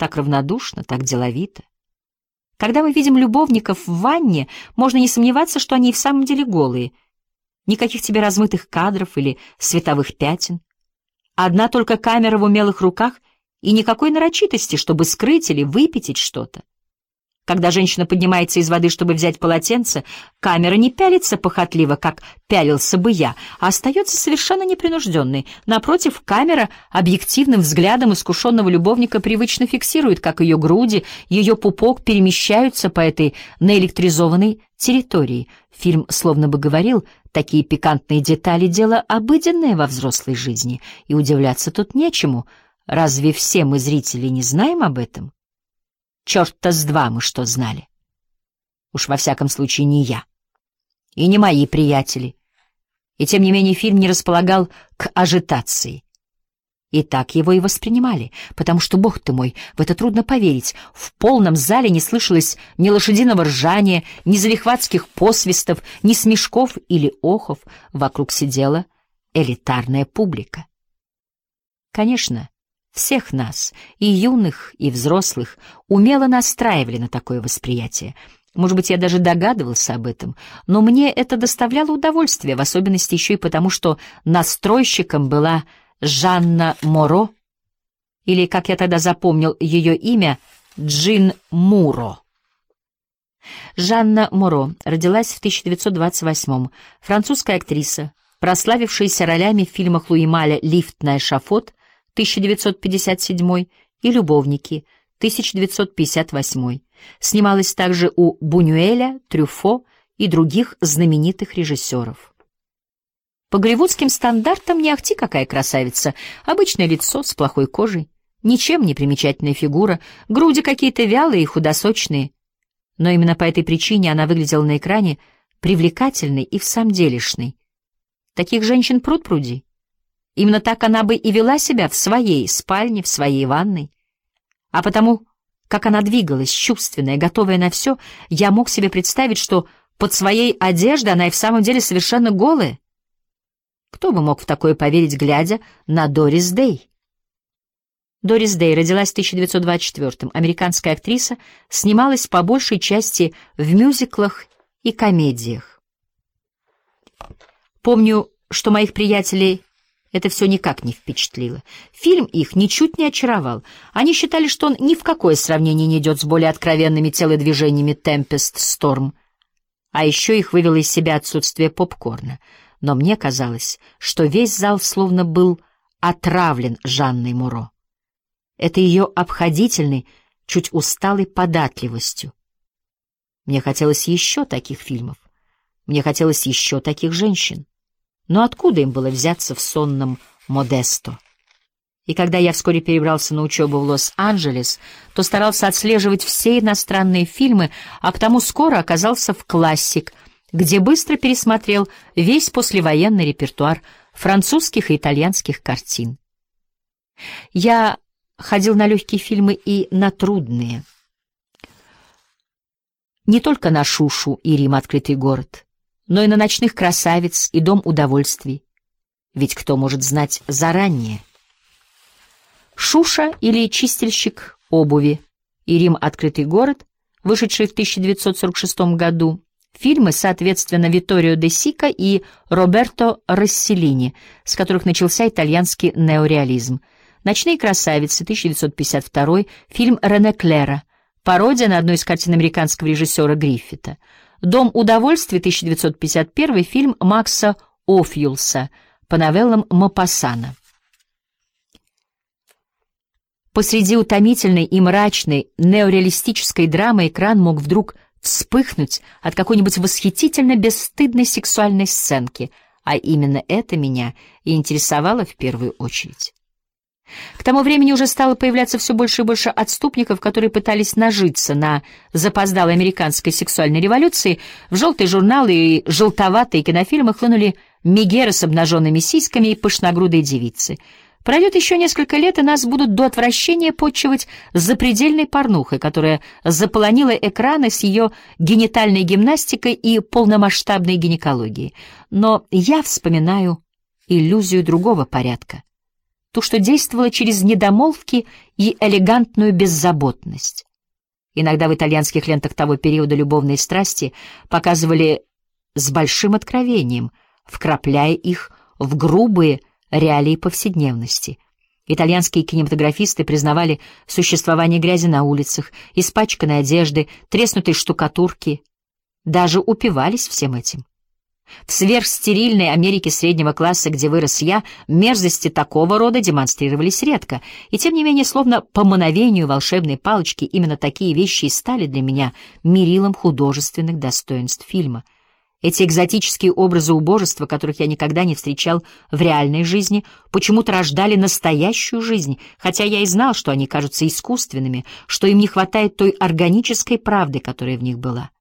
так равнодушно, так деловито. Когда мы видим любовников в ванне, можно не сомневаться, что они и в самом деле голые. Никаких тебе размытых кадров или световых пятен. Одна только камера в умелых руках и никакой нарочитости, чтобы скрыть или выпятить что-то. Когда женщина поднимается из воды, чтобы взять полотенце, камера не пялится похотливо, как пялился бы я, а остается совершенно непринужденной. Напротив, камера объективным взглядом искушенного любовника привычно фиксирует, как ее груди, ее пупок перемещаются по этой наэлектризованной территории. Фильм словно бы говорил: такие пикантные детали — дело обыденное во взрослой жизни, и удивляться тут нечему. Разве все мы, зрители, не знаем об этом? Черт-то с два мы что знали. Уж во всяком случае не я. И не мои приятели. И тем не менее фильм не располагал к ажитации. И так его и воспринимали, потому что, бог ты мой, в это трудно поверить, в полном зале не слышалось ни лошадиного ржания, ни залихватских посвистов, ни смешков или охов. Вокруг сидела элитарная публика. Конечно, всех нас, и юных, и взрослых, умело настраивали на такое восприятие. Может быть, я даже догадывался об этом, но мне это доставляло удовольствие, в особенности еще и потому, что настройщиком была Жанна Моро, или, как я тогда запомнил ее имя, Джин Муро. Жанна Моро родилась в 1928-м, французская актриса, прославившаяся ролями в фильмах Луи Маля «Лифт на эшафот» 1957 и «Любовники» 1958. Снималась также у Бунюэля, Трюфо и других знаменитых режиссеров. По голливудским стандартам не ахти какая красавица, обычное лицо с плохой кожей, ничем не примечательная фигура, груди какие-то вялые и худосочные. Но именно по этой причине она выглядела на экране привлекательной и всамделишной. Таких женщин пруд-пруди. Именно так она бы и вела себя в своей спальне, в своей ванной. А потому, как она двигалась, чувственная, готовая на все, я мог себе представить, что под своей одеждой она и в самом деле совершенно голая. Кто бы мог в такое поверить, глядя на Дорис Дэй? Дорис Дэй родилась в 1924-м, американская актриса, снималась по большей части в мюзиклах и комедиях. Помню, что моих приятелей это все никак не впечатлило. Фильм их ничуть не очаровал. Они считали, что он ни в какое сравнение не идет с более откровенными телодвижениями «Темпест Сторм». А еще их вывело из себя отсутствие попкорна. Но мне казалось, что весь зал словно был отравлен Жанной Моро. Это ее обходительной, чуть усталой податливостью. Мне хотелось еще таких фильмов. Мне хотелось еще таких женщин. Но откуда им было взяться в сонном Модесто? И когда я вскоре перебрался на учебу в Лос-Анджелес, то старался отслеживать все иностранные фильмы, а потому скоро оказался в «Классик», где быстро пересмотрел весь послевоенный репертуар французских и итальянских картин. Я ходил на легкие фильмы и на трудные. Не только на «Шушу» и «Рим. Открытый город», но и на «Ночных красавиц» и «Дом удовольствий». Ведь кто может знать заранее? «Шуша» или «Чистильщик обуви» и «Рим. Открытый город», вышедшие в 1946 году, фильмы, соответственно, Витторио де Сика и Роберто Росселлини, с которых начался итальянский неореализм. «Ночные красавицы» 1952, фильм Рене Клера, пародия на одну из картин американского режиссера Гриффита. «Дом удовольствий» 1951, фильм Макса Офьюлса по новеллам Мопассана. Посреди утомительной и мрачной неореалистической драмы экран мог вдруг вспыхнуть от какой-нибудь восхитительно бесстыдной сексуальной сценки, а именно это меня и интересовало в первую очередь. К тому времени уже стало появляться все больше и больше отступников, которые пытались нажиться на запоздалой американской сексуальной революции. В желтые журналы и желтоватые кинофильмы хлынули мегеры с обнаженными сиськами и пышногрудые девицы. Пройдет еще несколько лет, и нас будут до отвращения почивать запредельной порнухой, которая заполонила экраны с ее генитальной гимнастикой и полномасштабной гинекологией. Но я вспоминаю иллюзию другого порядка. ту, что действовала через недомолвки и элегантную беззаботность. Иногда в итальянских лентах того периода любовные страсти показывали с большим откровением, вкрапляя их в грубые реалии повседневности. Итальянские кинематографисты признавали существование грязи на улицах, испачканной одежды, треснутой штукатурки, даже упивались всем этим. В сверхстерильной Америке среднего класса, где вырос я, мерзости такого рода демонстрировались редко, и тем не менее, словно по мановению волшебной палочки, именно такие вещи и стали для меня мерилом художественных достоинств фильма. Эти экзотические образы убожества, которых я никогда не встречал в реальной жизни, почему-то рождали настоящую жизнь, хотя я и знал, что они кажутся искусственными, что им не хватает той органической правды, которая в них была.